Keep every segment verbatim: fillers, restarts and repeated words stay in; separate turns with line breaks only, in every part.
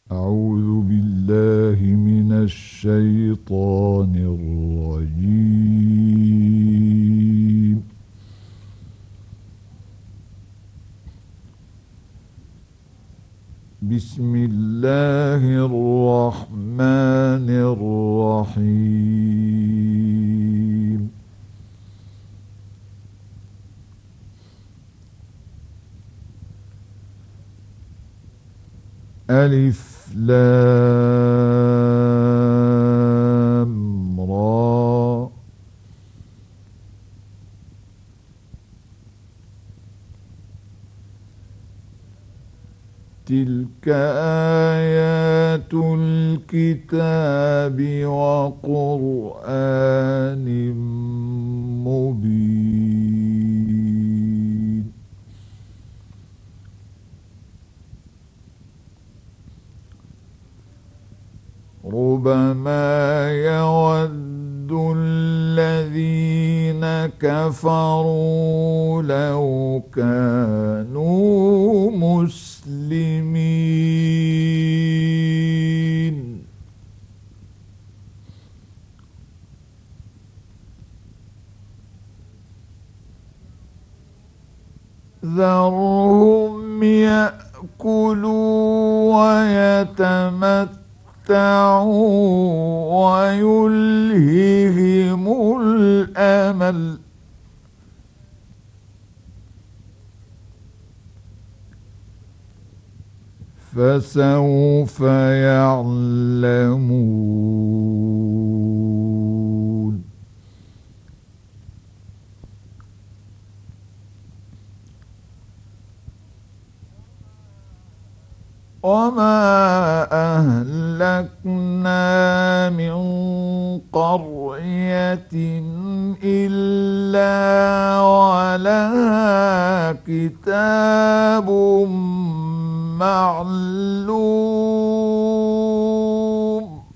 أعوذ بالله من الشيطان الرجيم. بسم الله الرحمن الرحيم. ألف لام را. تلك آيات الكتاب وقرآن مبين. ربما يود الذين كفروا لو كانوا مسلمين. ذرهم يأكلوا ويتمتعوا ويلههم الأمل، فسوف يعلمون. وما أهلكنا من قرية إلا ولها كتاب معلوم.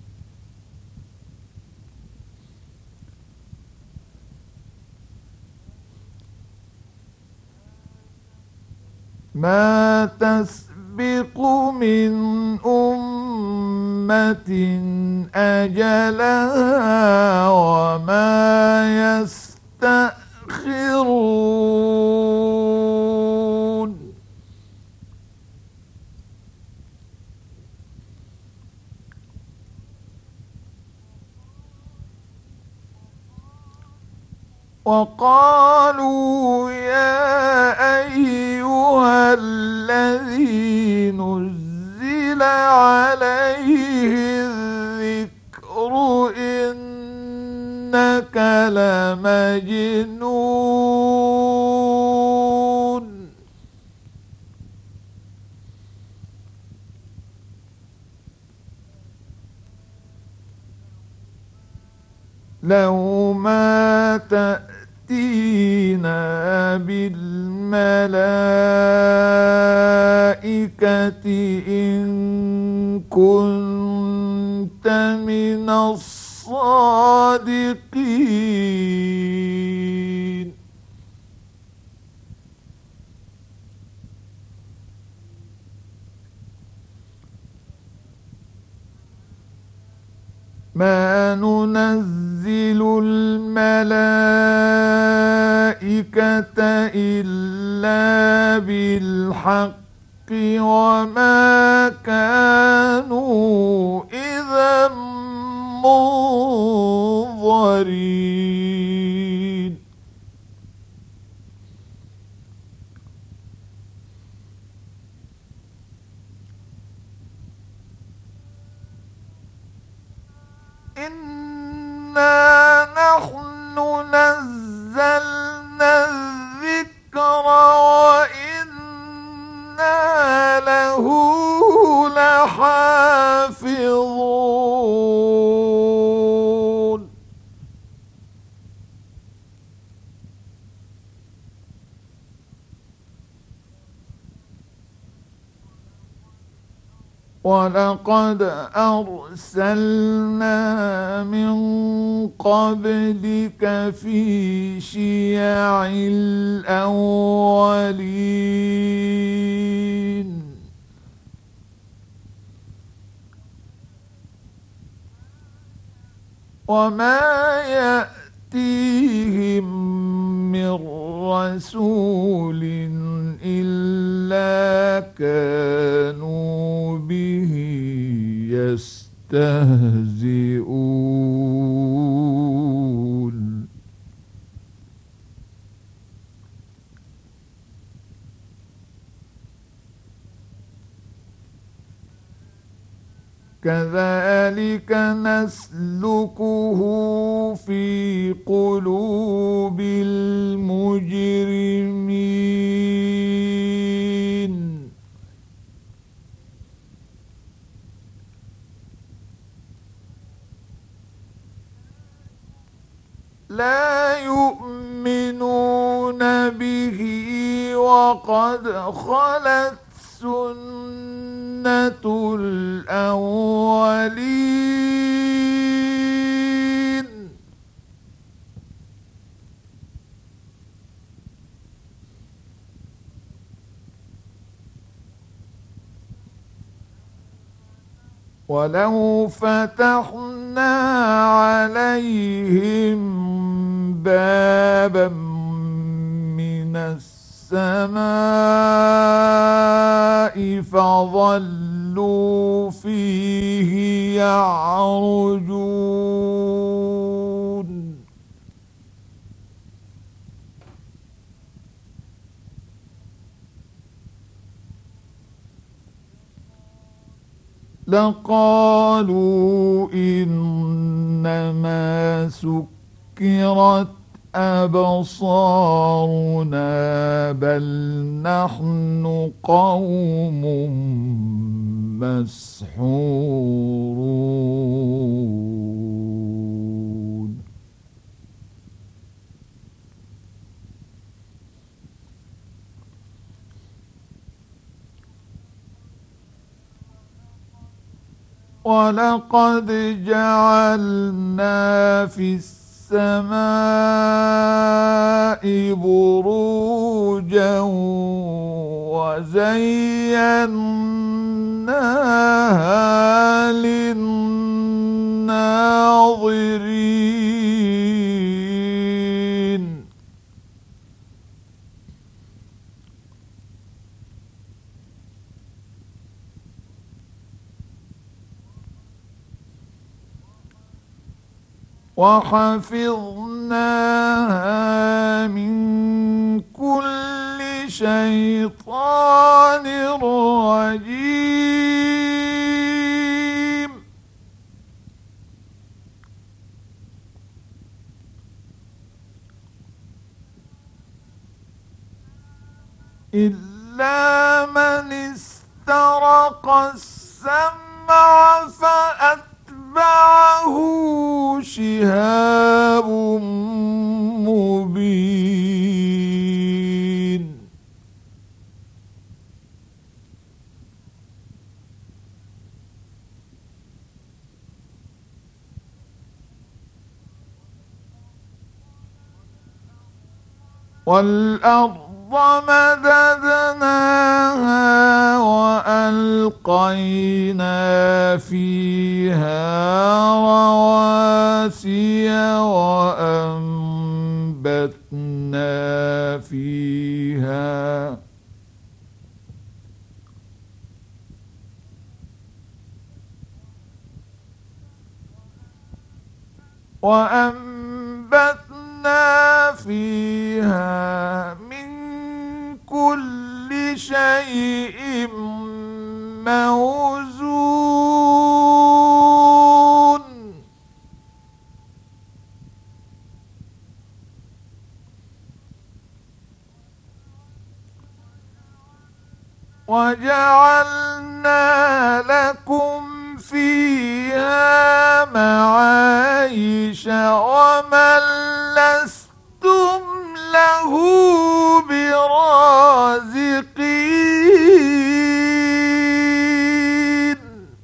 ما تسبق من أمة أجلها وما يستأخرون. وقالوا يا أيها الذي نزل عليه الذكر إنك لمجنون. لو ما تأتينا بالملائكة إن كنت من الصادقين. ما ننزل الملائكة إلا بالحق وما كانوا إذا منظرين. إنا نحن نزلنا الذكر وإنا له لحافظون. ولقد أرسلنا من قبلك في شيع الأولين وما يأتيهم من رسول إلا كانوا به يستهزئون كذلك نسلكه في قلوب المجرمين لا يؤمنون به وقد خلت سنة الأولين ولو فتحنا عليهم بابا من السماء فظلوا فيه يعرجون لقالوا إنما سكرت أبصارنا بل نحن قوم مسحورون ولقد جعلنا في السماء بروجا وزيناها للناظرين وحفظناها من كل شيطان رجيم إلا من استرق السمع فأتبعه شهاب مبين والأرض مددناها وألقينا فيها رواسي وأنبتنا فيها وأنبتنا فيها من كل شيء موزون وجعلنا لكم فيها معايش ومن لستم له برازقين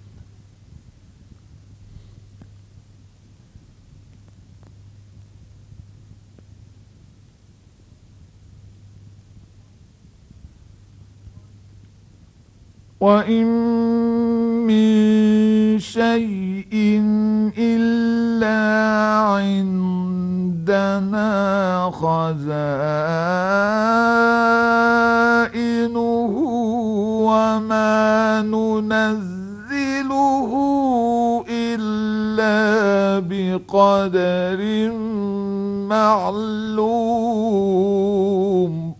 وإن من شيء إلا لنا خزائنه وما ننزله إلا بقدر معلوم.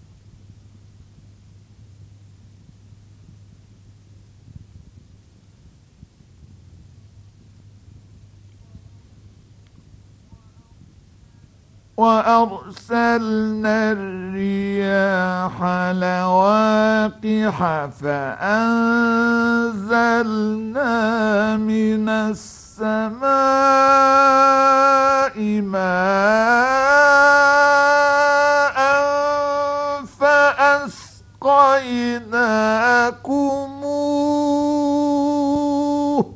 وأرسلنا الرياح لواقح فأنزلنا من السماء ماء فأسقيناكموه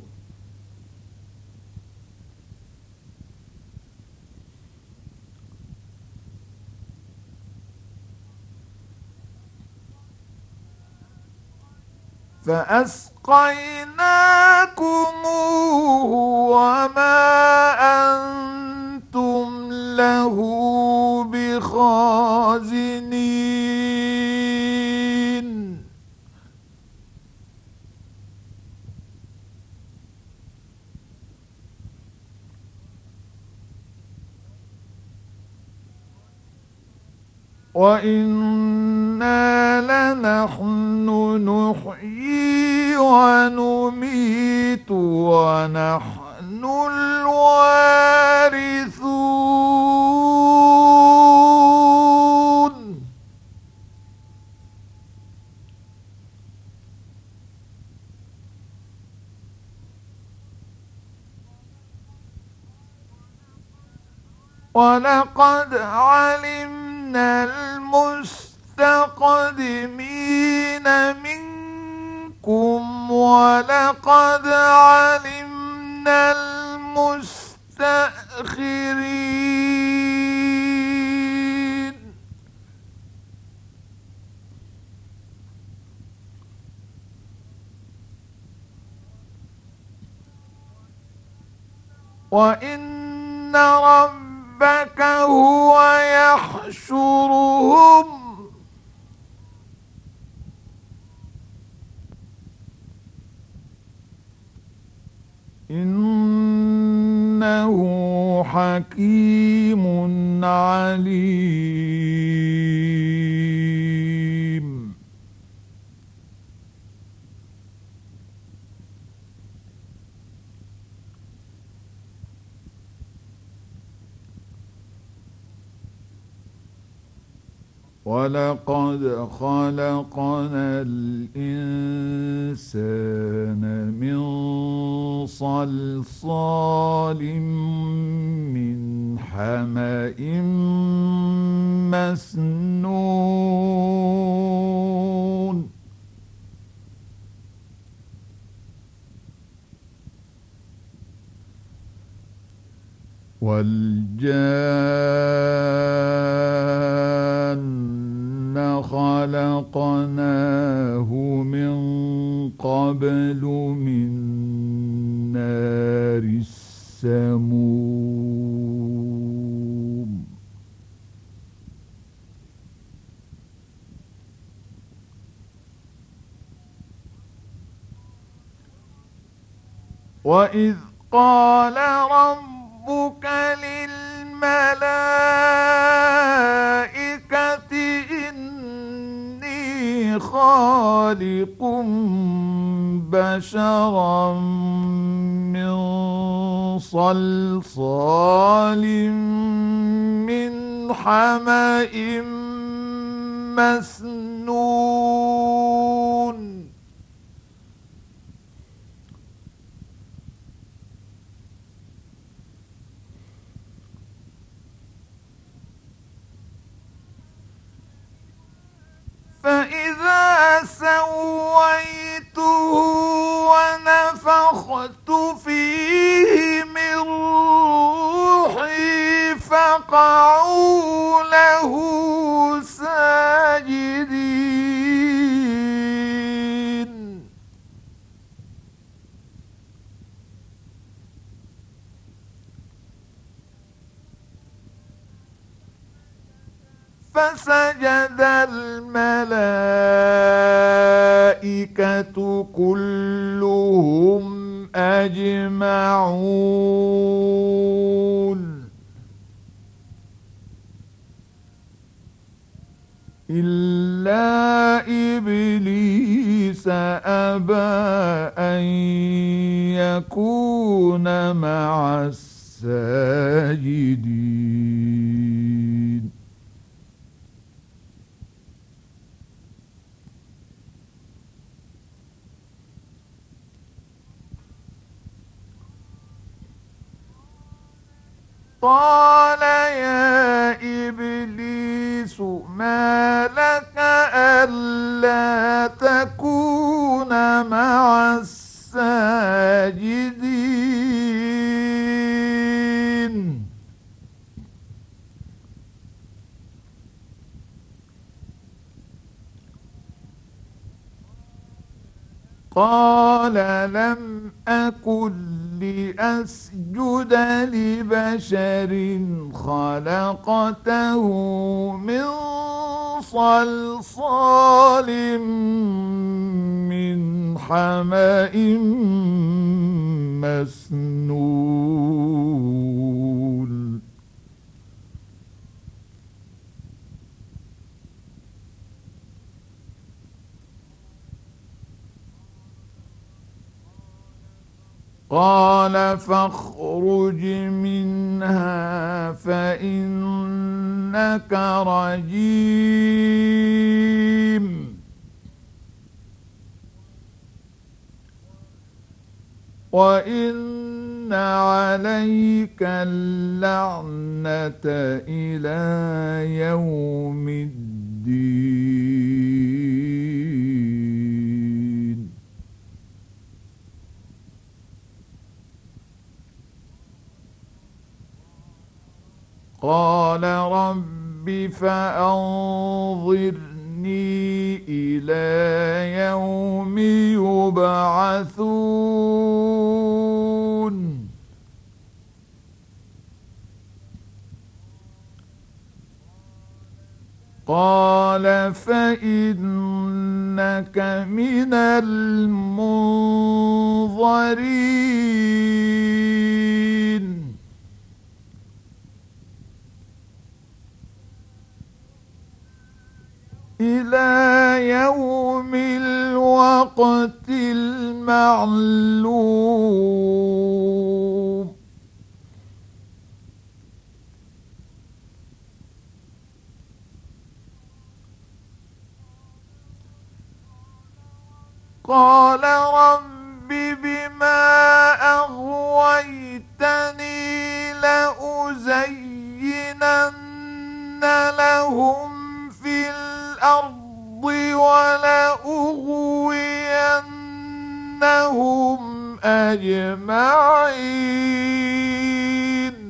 فأسقيناكموه وما أنتم له بخازنين. وإنا لنحن نحيي ونميت ونحن الوارثون. ولقد علمنا المستقدمين منكم ولقد علمنا المستأخرين. وإن ربك هو يحشرهم إنه حكيم عليم. ولقد خلقنا الإنسان من صلصال من حمأ مسنون. والجان خلقناه من قبل من نار السموم. وإذ قال ربك للملائكة إني خالق بشرا من صلصال من حمأ مسنون. فإذا سويته ونفخت فيه من روحي فقعوا له ساجدين. فسجد الملائكة كلهم أجمعون إلا إبليس أبى أن يكون مع الساجدين. قال يا إبليس ما لك ألا تكون مع الساجدين. قال لم أكن لأسجد لبشر خلقته من صلصال من حمأ مسنون. قال فاخرج منها فإنك رجيم وإن عليك اللعنة إلى يوم الدين. قال رب فأنظرني إلى يوم يبعثون. قال فإنك من المنظرين إلى يوم الوقت المعلوم. قال رب بما أغويتني لأزينن لهم في الأرض ولأغوينهم أجمعين.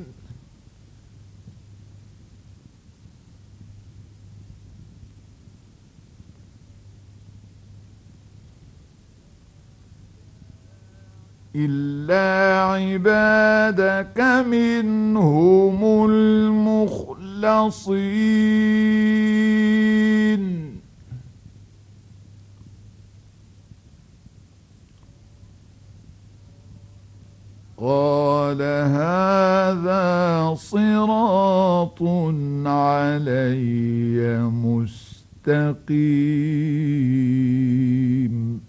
إلا عبادك منهم المخلصين. قال هذا صراط علي مستقيم.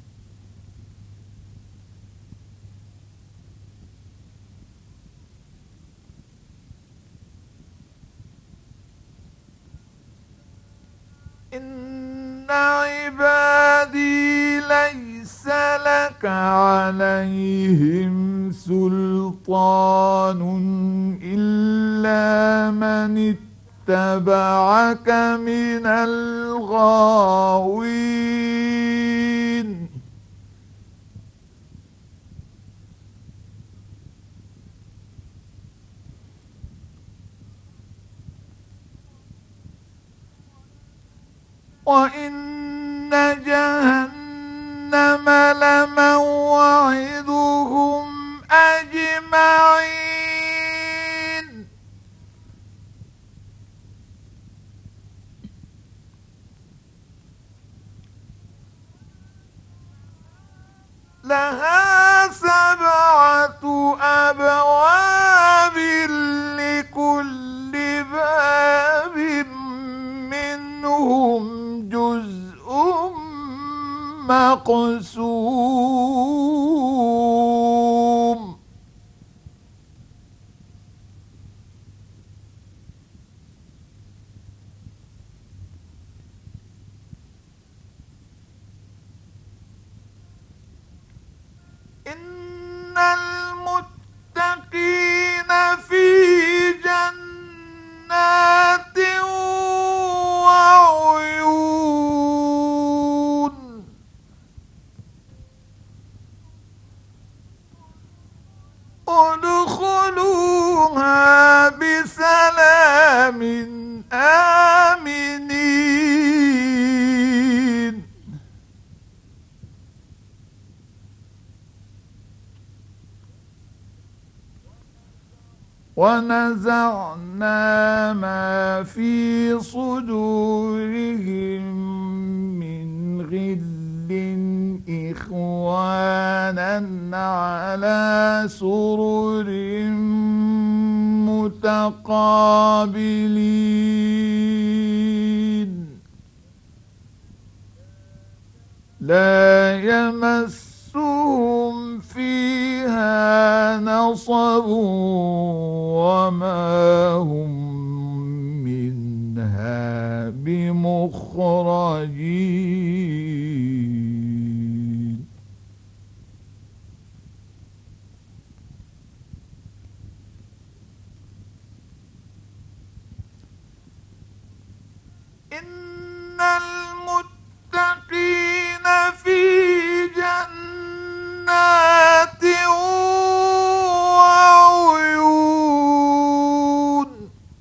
إن عبادي ليس لك عليهم سلطان إلا من اتبعك من الغاوين. وإن جهنم لموعدهم أجمعين. لها سبعة أبواب لكل باب منهم جزء مقسوم إن المتقين في جنات وعيون ادخلوها بسلام آمنين ونزعنا ما في صدورهم من غل إخوانا على سرر متقابلين لا يمسهم فيها نصب وما هم منها بمخرجين إن المتقين في جنات وعيون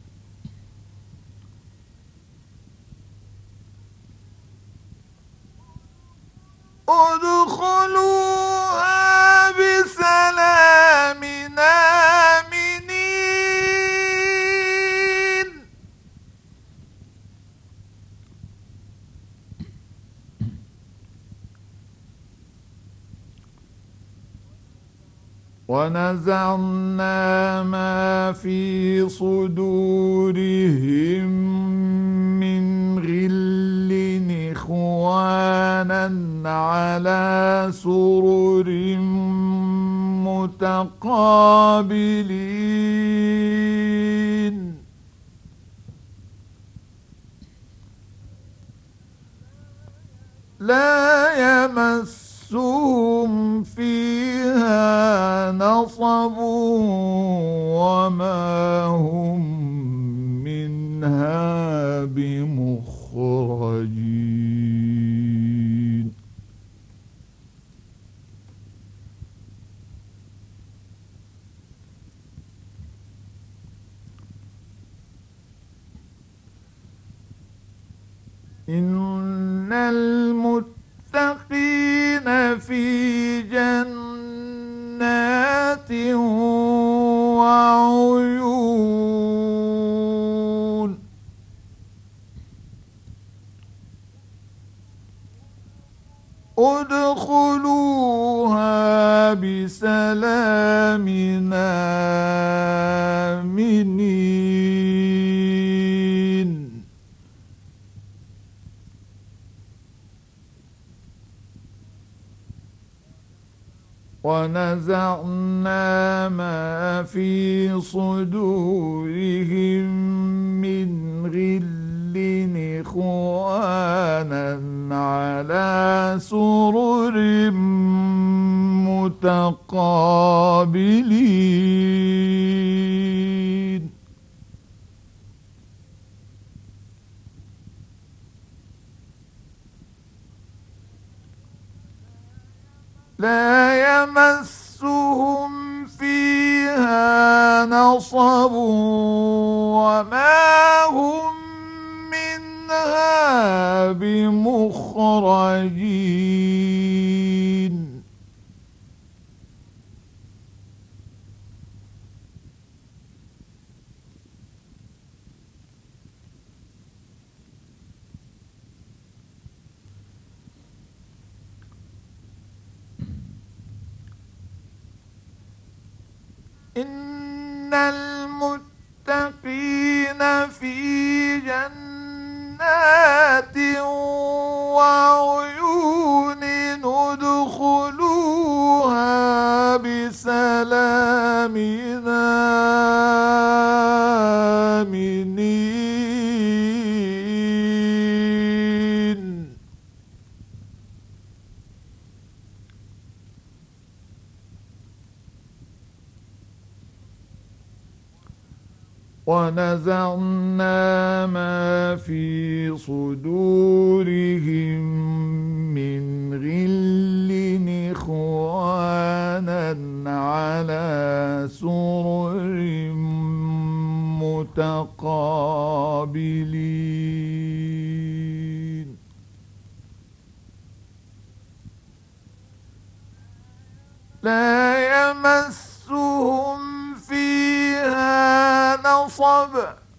ادخلوها بسلام آمنين ونزعنا ما في صدورهم من غل إخوانا على سرر متقابلين لا يمسهم فيها نصب وما هم منها بمخرجين إن المتقين في جنات وعيون ادخلوها بسلام آمنين ونزعنا ما في صدورهم من غل إخوانا على سرر متقابلين لا يمسهم فيها نصب وما هم منها بمخرجين إن المتقين في جنات وعيون ادخلوها بسلام آمنين. ونزعنا ما في صدورهم من غل إخوانا على سرر متقابلين. لا يمسهم فيها نصب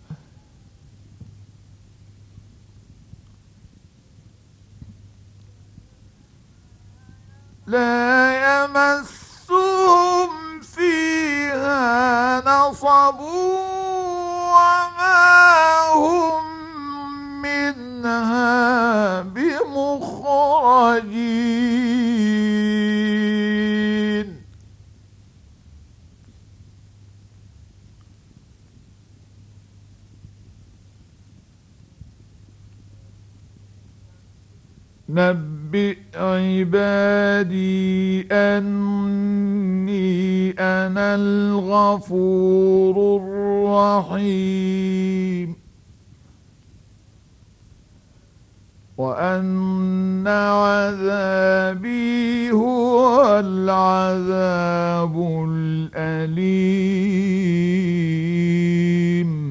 لا يمسهم فيها نصب وما هم منها بمخرجين. نبئ عبادي أني أنا الغفور الرحيم وأن عذابي هو العذاب الأليم.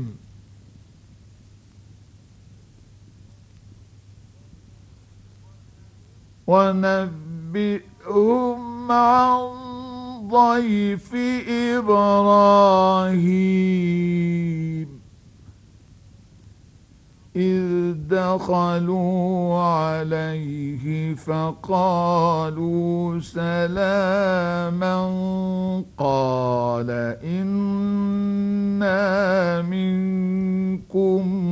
ونبئهم عن ضيف إبراهيم إذ دخلوا عليه فقالوا سلاما قال إنا منكم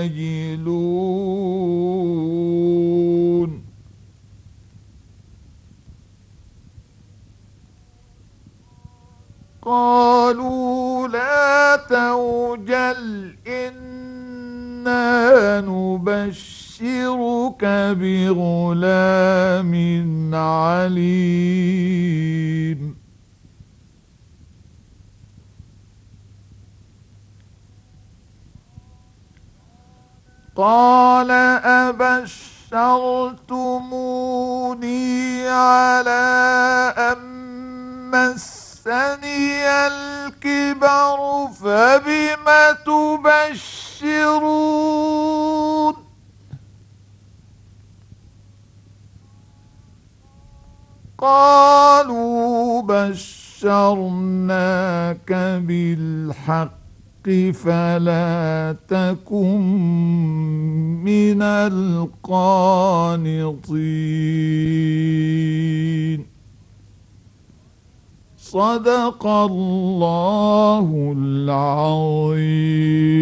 وجلون. قالوا لا توجل إنا نبشرك بغلام عليم. قال أبشرتموني على أن مسني الكبر فبم تبشرون. قالوا بشرناك بالحق فلا تكن من القانطين. صدق الله العظيم.